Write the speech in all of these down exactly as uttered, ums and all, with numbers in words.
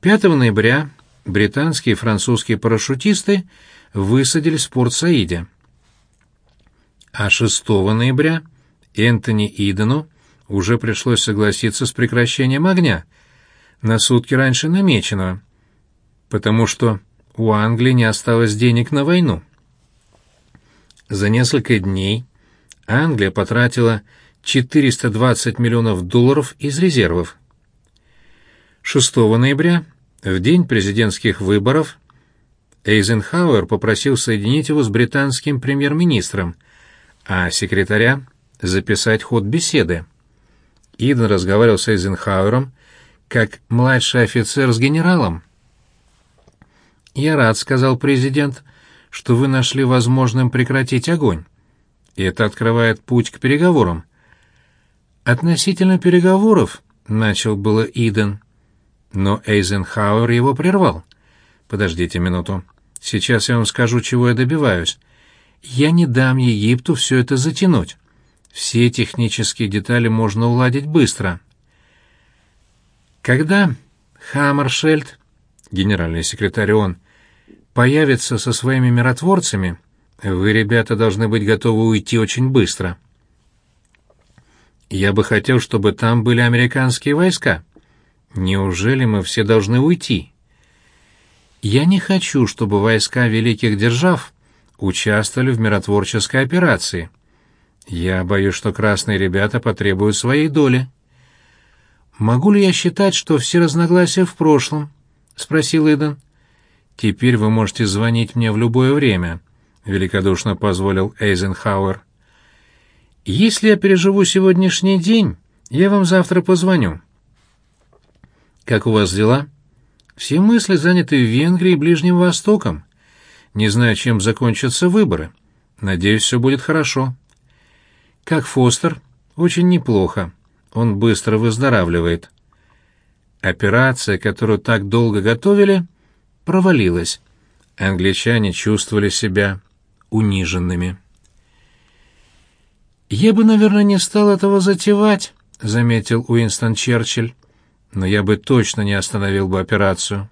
пятого ноября британские и французские парашютисты высадились в Порт-Саиде. А шестого ноября Энтони Идену уже пришлось согласиться с прекращением огня на сутки раньше намеченного, потому что у Англии не осталось денег на войну. За несколько дней Англия потратила четыреста двадцать миллионов долларов из резервов. шестого ноября, в день президентских выборов, Эйзенхауэр попросил соединить его с британским премьер-министром, а секретаря записать ход беседы. Иден разговаривал с Эйзенхауэром как младший офицер с генералом. «Я рад», — сказал президент, — «что вы нашли возможным прекратить огонь. И это открывает путь к переговорам». «Относительно переговоров», — начал было Иден, но Эйзенхауэр его прервал. «Подождите минуту. Сейчас я вам скажу, чего я добиваюсь. Я не дам Египту все это затянуть. Все технические детали можно уладить быстро». Когда Хаммершельд, генеральный секретарь ООН, появится со своими миротворцами, вы, ребята, должны быть готовы уйти очень быстро. Я бы хотел, чтобы там были американские войска. Неужели мы все должны уйти? Я не хочу, чтобы войска великих держав участвовали в миротворческой операции. Я боюсь, что красные ребята потребуют своей доли. «Могу ли я считать, что все разногласия в прошлом?» — спросил Иден. «Теперь вы можете звонить мне в любое время», — великодушно позволил Эйзенхауэр. «Если я переживу сегодняшний день, я вам завтра позвоню». «Как у вас дела?» «Все мысли заняты в Венгрии и Ближним Востоком. Не знаю, чем закончатся выборы. Надеюсь, все будет хорошо». «Как Фостер?» «Очень неплохо. Он быстро выздоравливает». Операция, которую так долго готовили, провалилась. Англичане чувствовали себя униженными. «Я бы, наверное, не стал этого затевать», — заметил Уинстон Черчилль, «но я бы точно не остановил бы операцию».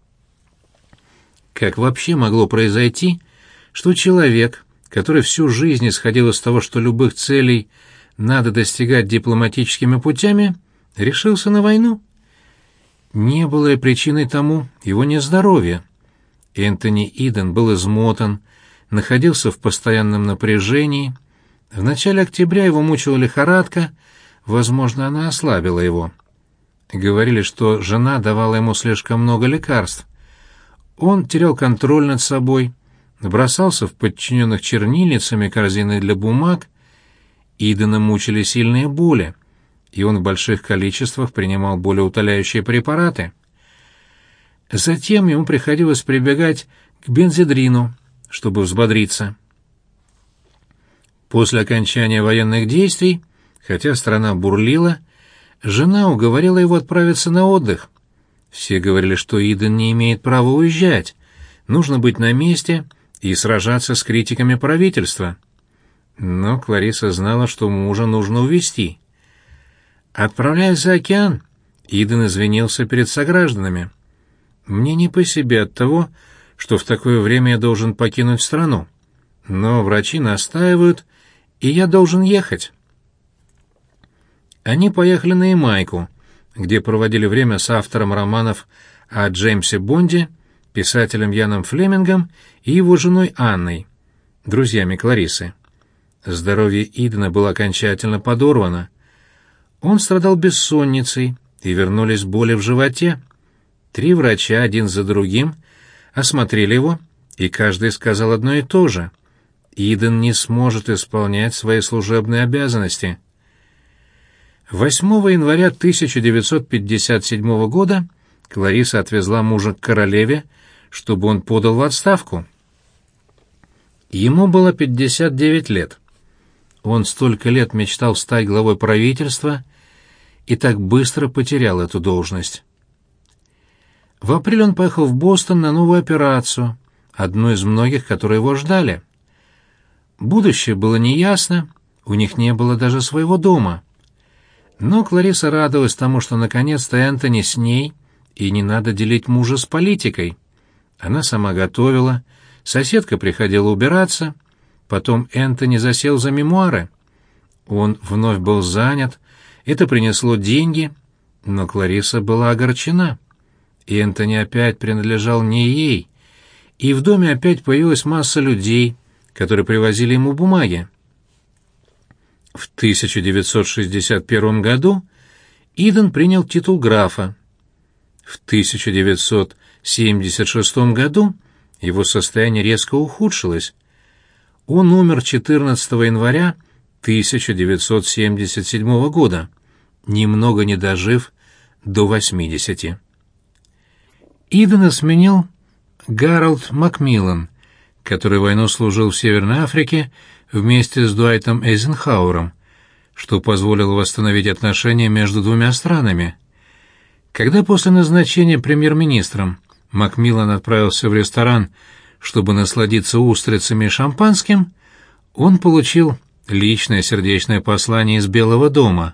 Как вообще могло произойти, что человек, который всю жизнь исходил из того, что любых целей надо достигать дипломатическими путями, решился на войну? Не было ли причиной тому его нездоровье? Энтони Иден был измотан, находился в постоянном напряжении. В начале октября его мучила лихорадка, возможно, она ослабила его. Говорили, что жена давала ему слишком много лекарств. Он терял контроль над собой, бросался в подчиненных чернильницами корзины для бумаг. Идена мучили сильные боли, и он в больших количествах принимал болеутоляющие препараты. Затем ему приходилось прибегать к бензодрину, чтобы взбодриться. После окончания военных действий, хотя страна бурлила, жена уговорила его отправиться на отдых. Все говорили, что Иден не имеет права уезжать, нужно быть на месте и сражаться с критиками правительства. Но Клариса знала, что мужа нужно увезти. Отправляясь за океан, Иден извинился перед согражданами. «Мне не по себе от того, что в такое время я должен покинуть страну. Но врачи настаивают, и я должен ехать». Они поехали на Ямайку, где проводили время с автором романов о Джеймсе Бонде, писателем Яном Флемингом и его женой Анной, друзьями Кларисы. Здоровье Идена было окончательно подорвано. Он страдал бессонницей, и вернулись боли в животе. Три врача, один за другим, осмотрели его, и каждый сказал одно и то же. Иден не сможет исполнять свои служебные обязанности. восьмого января тысяча девятьсот пятьдесят седьмого года Клариса отвезла мужа к королеве, чтобы он подал в отставку. Ему было пятьдесят девять лет. Он столько лет мечтал стать главой правительства и так быстро потерял эту должность. В апреле он поехал в Бостон на новую операцию, одну из многих, которые его ждали. Будущее было неясно, у них не было даже своего дома. Но Клариса радовалась тому, что наконец-то Энтони с ней и не надо делить мужа с политикой. Она сама готовила, соседка приходила убираться, потом Энтони засел за мемуары. Он вновь был занят, это принесло деньги, но Клариса была огорчена. Энтони опять принадлежал не ей, и в доме опять появилась масса людей, которые привозили ему бумаги. В тысяча девятьсот шестьдесят первом году Иден принял титул графа. В тысяча девятьсот семьдесят шестом году его состояние резко ухудшилось. Он умер четырнадцатого января тысяча девятьсот семьдесят седьмого года, немного не дожив до восьмидесяти. Идена сменил Гарольд Макмиллан, который войну служил в Северной Африке вместе с Дуайтом Эйзенхауэром, что позволило восстановить отношения между двумя странами. Когда после назначения премьер-министром Макмиллан отправился в ресторан, чтобы насладиться устрицами и шампанским, он получил личное сердечное послание из Белого дома.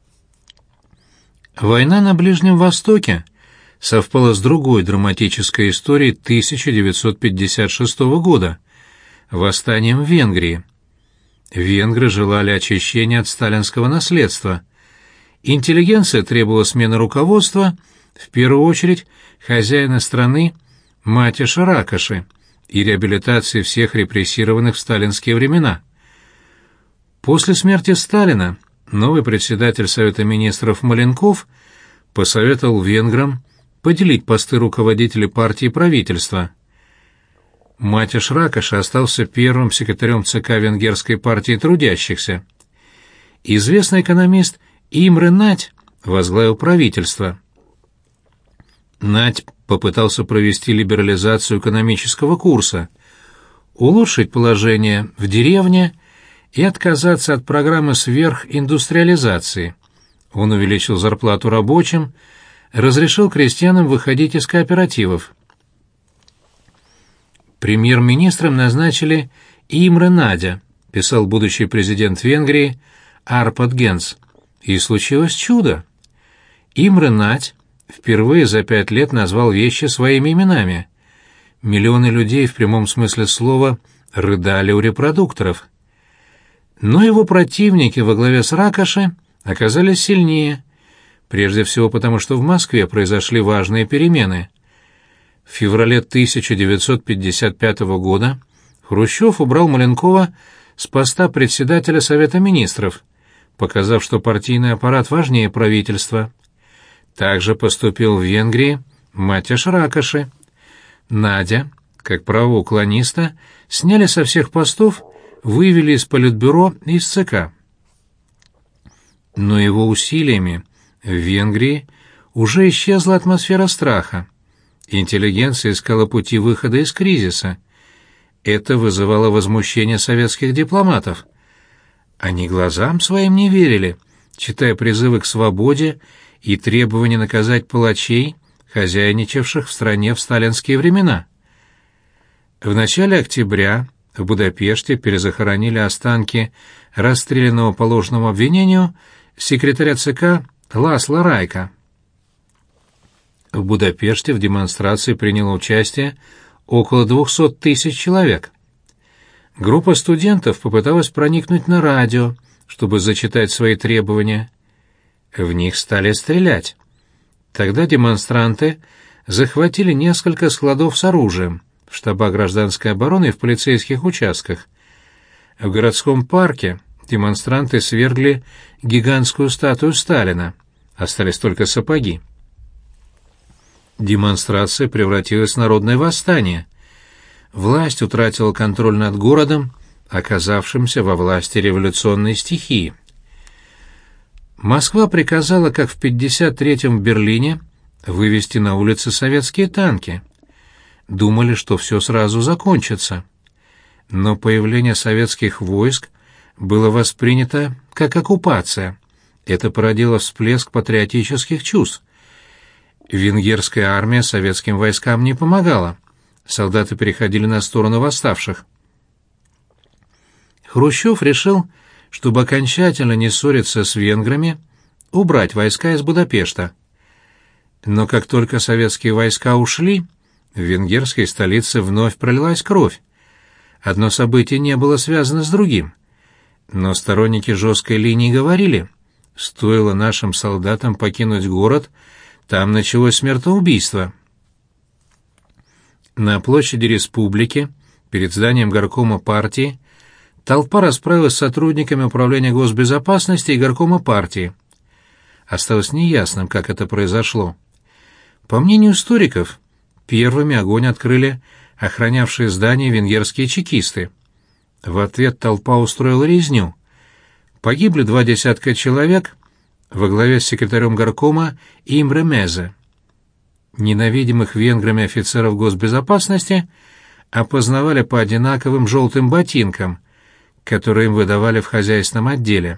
Война на Ближнем Востоке совпала с другой драматической историей тысяча девятьсот пятьдесят шестого года — восстанием в Венгрии. Венгры желали очищения от сталинского наследства. Интеллигенция требовала смены руководства, в первую очередь хозяина страны Матяша Ракоши, и реабилитации всех репрессированных в сталинские времена. После смерти Сталина новый председатель Совета министров Маленков посоветовал венграм поделить посты руководителей партии и правительства. Матяш Ракоша остался первым секретарем ЦК Венгерской партии трудящихся. Известный экономист Имре Надь возглавил правительство. Надь попытался провести либерализацию экономического курса, улучшить положение в деревне и отказаться от программы сверхиндустриализации. Он увеличил зарплату рабочим, разрешил крестьянам выходить из кооперативов. Премьер-министром назначили Имре Надя, писал будущий президент Венгрии Арпад Генц. И случилось чудо. Имре Надь впервые за пять лет назвал вещи своими именами. Миллионы людей в прямом смысле слова рыдали у репродукторов. Но его противники во главе с Ракоши оказались сильнее, прежде всего потому, что в Москве произошли важные перемены. В феврале тысяча девятьсот пятьдесят пятого года Хрущев убрал Маленкова с поста председателя Совета министров, показав, что партийный аппарат важнее правительства. Также поступил в Венгрии Матяш Ракоши. Надя, как правоуклониста, сняли со всех постов, вывели из Политбюро и из ЦК. Но его усилиями в Венгрии уже исчезла атмосфера страха. Интеллигенция искала пути выхода из кризиса. Это вызывало возмущение советских дипломатов. Они глазам своим не верили, читая призывы к свободе и требования наказать палачей, хозяйничавших в стране в сталинские времена. В начале октября в Будапеште перезахоронили останки расстрелянного по ложному обвинению секретаря ЦК Ласло Райка. В Будапеште в демонстрации приняло участие около двухсот тысяч человек. Группа студентов попыталась проникнуть на радио, чтобы зачитать свои требования. В них стали стрелять. Тогда демонстранты захватили несколько складов с оружием в штабах гражданской обороны и в полицейских участках. В городском парке демонстранты свергли гигантскую статую Сталина. Остались только сапоги. Демонстрация превратилась в народное восстание. Власть утратила контроль над городом, оказавшимся во власти революционной стихии. Москва приказала, как в пятьдесят третьем в Берлине, вывести на улицы советские танки. Думали, что все сразу закончится. Но появление советских войск было воспринято как оккупация. Это породило всплеск патриотических чувств. Венгерская армия советским войскам не помогала. Солдаты переходили на сторону восставших. Хрущев решил, чтобы окончательно не ссориться с венграми, убрать войска из Будапешта. Но как только советские войска ушли, в венгерской столице вновь пролилась кровь. Одно событие не было связано с другим. Но сторонники жесткой линии говорили, стоило нашим солдатам покинуть город, там началось смертоубийство. На площади Республики, перед зданием горкома партии, толпа расправилась с сотрудниками Управления госбезопасности и горкома партии. Осталось неясным, как это произошло. По мнению историков, первыми огонь открыли охранявшие здание венгерские чекисты. В ответ толпа устроила резню. Погибли два десятка человек во главе с секретарем горкома Имре Мезе. Ненавидимых венграми офицеров госбезопасности опознавали по одинаковым желтым ботинкам, которые им выдавали в хозяйственном отделе.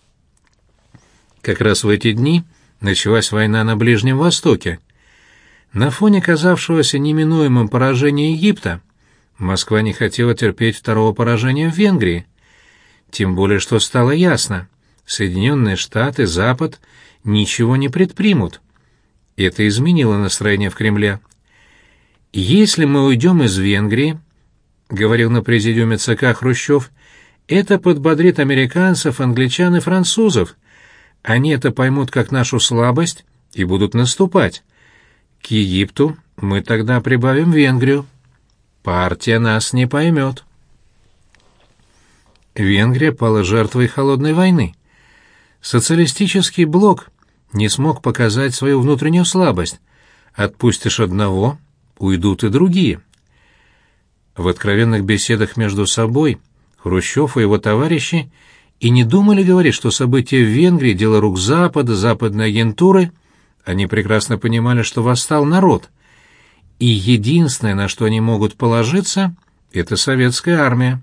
Как раз в эти дни началась война на Ближнем Востоке. На фоне казавшегося неминуемым поражения Египта Москва не хотела терпеть второго поражения в Венгрии. Тем более, что стало ясно, Соединенные Штаты, Запад ничего не предпримут. Это изменило настроение в Кремле. «Если мы уйдем из Венгрии, — говорил на президиуме ЦК Хрущев, — это подбодрит американцев, англичан и французов. Они это поймут как нашу слабость и будут наступать. К Египту мы тогда прибавим Венгрию. Партия нас не поймет». Венгрия пала жертвой холодной войны. Социалистический блок не смог показать свою внутреннюю слабость. Отпустишь одного — уйдут и другие. В откровенных беседах между собой Хрущев и его товарищи и не думали говорить, что события в Венгрии — дело рук Запада, западной агентуры. Они прекрасно понимали, что восстал народ. И единственное, на что они могут положиться, — это советская армия.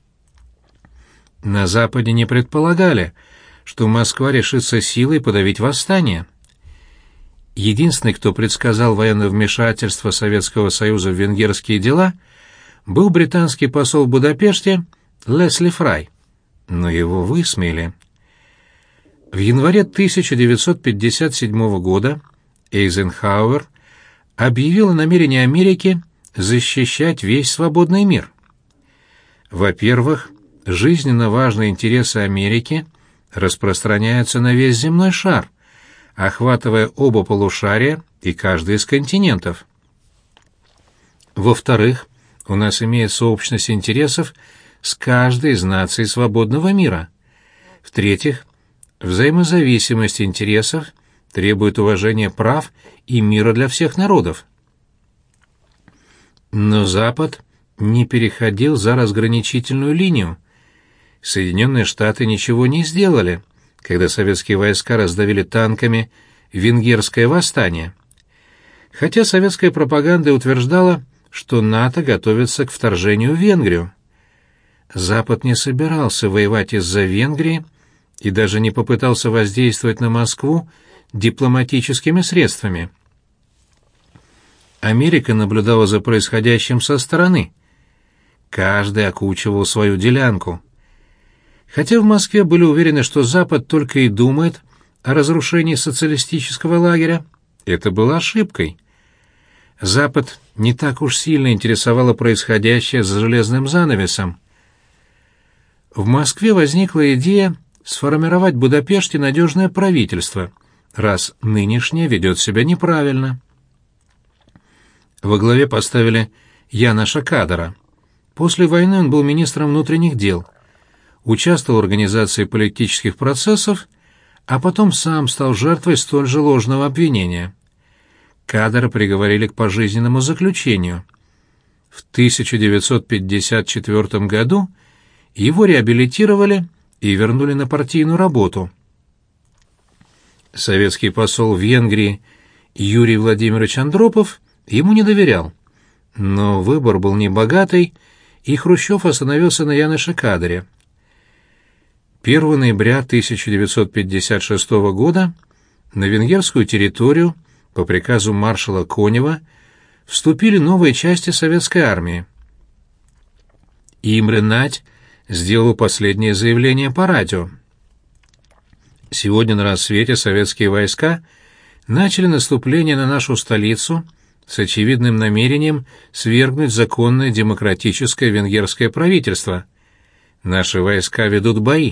На Западе не предполагали, что Москва решится силой подавить восстание. Единственный, кто предсказал военное вмешательство Советского Союза в венгерские дела, был британский посол в Будапеште Лесли Фрай, но его высмеяли. В январе тысяча девятьсот пятьдесят седьмого года Эйзенхауэр объявил о намерении Америки защищать весь свободный мир. Во-первых, жизненно важные интересы Америки распространяются на весь земной шар, охватывая оба полушария и каждый из континентов. Во-вторых, у нас имеется общность интересов с каждой из наций свободного мира. В-третьих, взаимозависимость интересов требует уважения прав и мира для всех народов. Но Запад не переходил за разграничительную линию. Соединенные Штаты ничего не сделали, когда советские войска раздавили танками венгерское восстание. Хотя советская пропаганда утверждала, что НАТО готовится к вторжению в Венгрию. Запад не собирался воевать из-за Венгрии и даже не попытался воздействовать на Москву дипломатическими средствами. Америка наблюдала за происходящим со стороны. Каждый окучивал свою делянку. Хотя в Москве были уверены, что Запад только и думает о разрушении социалистического лагеря, это было ошибкой. Запад не так уж сильно интересовало происходящее за железным занавесом. В Москве возникла идея сформировать в Будапеште надежное правительство, раз нынешнее ведет себя неправильно. Во главе поставили Яноша Кадара. После войны он был министром внутренних дел, участвовал в организации политических процессов, а потом сам стал жертвой столь же ложного обвинения. Кадара приговорили к пожизненному заключению. В тысяча девятьсот пятьдесят четвёртом году его реабилитировали и вернули на партийную работу. Советский посол в Венгрии Юрий Владимирович Андропов ему не доверял, но выбор был небогатый, и Хрущев остановился на Яноше Кадаре. первого ноября тысяча девятьсот пятьдесят шестого года на венгерскую территорию по приказу маршала Конева вступили новые части советской армии. Имре Надь сделал последнее заявление по радио. Сегодня на рассвете советские войска начали наступление на нашу столицу с очевидным намерением свергнуть законное демократическое венгерское правительство. Наши войска ведут бои.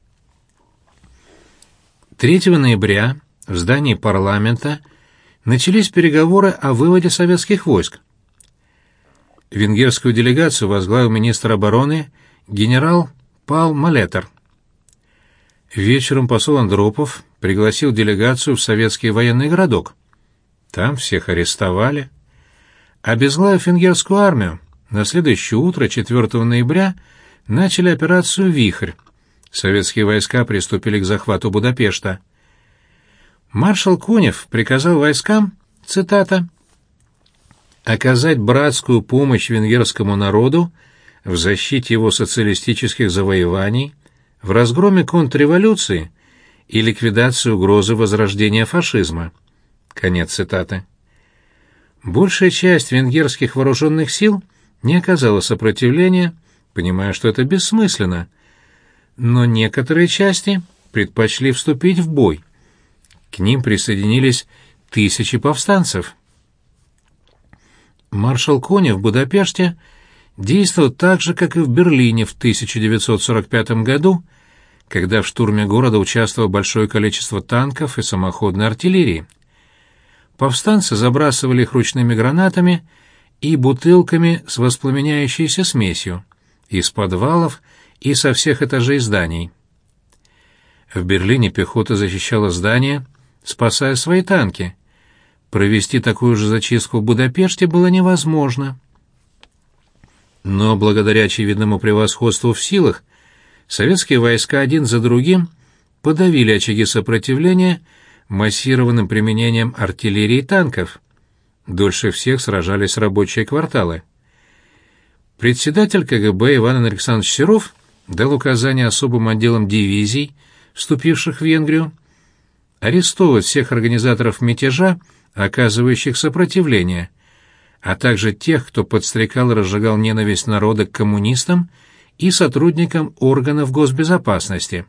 третьего ноября в здании парламента начались переговоры о выводе советских войск. Венгерскую делегацию возглавил министр обороны генерал Пал Малетер. Вечером посол Андропов пригласил делегацию в советский военный городок. Там всех арестовали. Обезглавив венгерскую армию, на следующее утро, четвёртого ноября, начали операцию «Вихрь». Советские войска приступили к захвату Будапешта. Маршал Конев приказал войскам, цитата, «оказать братскую помощь венгерскому народу в защите его социалистических завоеваний, в разгроме контрреволюции и ликвидации угрозы возрождения фашизма». Конец цитаты. Большая часть венгерских вооруженных сил не оказала сопротивления, понимая, что это бессмысленно, но некоторые части предпочли вступить в бой. К ним присоединились тысячи повстанцев. Маршал Конев в Будапеште действовал так же, как и в Берлине в тысяча девятьсот сорок пятом году, когда в штурме города участвовало большое количество танков и самоходной артиллерии. Повстанцы забрасывали их ручными гранатами и бутылками с воспламеняющейся смесью из подвалов и со всех этажей зданий. В Берлине пехота защищала здания, спасая свои танки. Провести такую же зачистку в Будапеште было невозможно. Но благодаря очевидному превосходству в силах, советские войска один за другим подавили очаги сопротивления массированным применением артиллерии и танков. Дольше всех сражались рабочие кварталы. Председатель ка гэ бэ Иван Александрович Серов дал указание особым отделам дивизий, вступивших в Венгрию, арестовывать всех организаторов мятежа, оказывающих сопротивление, а также тех, кто подстрекал и разжигал ненависть народа к коммунистам и сотрудникам органов госбезопасности.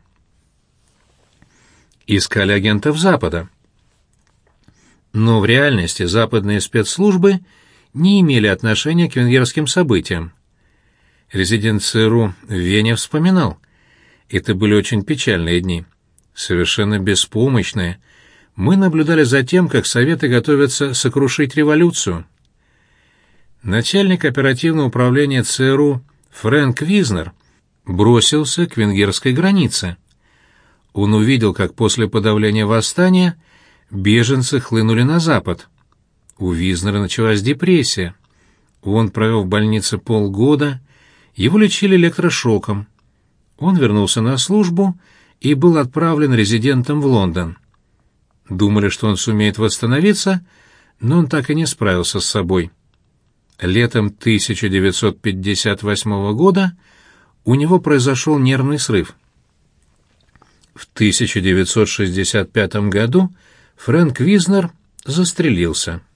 Искали агентов Запада. Но в реальности западные спецслужбы не имели отношения к венгерским событиям. Резидент цэ эр у в Вене вспоминал: это были очень печальные дни. Совершенно беспомощные, мы наблюдали за тем, как Советы готовятся сокрушить революцию. Начальник оперативного управления цэ эр у Фрэнк Визнер бросился к венгерской границе. Он увидел, как после подавления восстания беженцы хлынули на запад. У Визнера началась депрессия. Он провел в больнице полгода, его лечили электрошоком. Он вернулся на службу и был отправлен резидентом в Лондон. Думали, что он сумеет восстановиться, но он так и не справился с собой. Летом тысяча девятьсот пятьдесят восьмого года у него произошел нервный срыв. В тысяча девятьсот шестьдесят пятом году Фрэнк Визнер застрелился.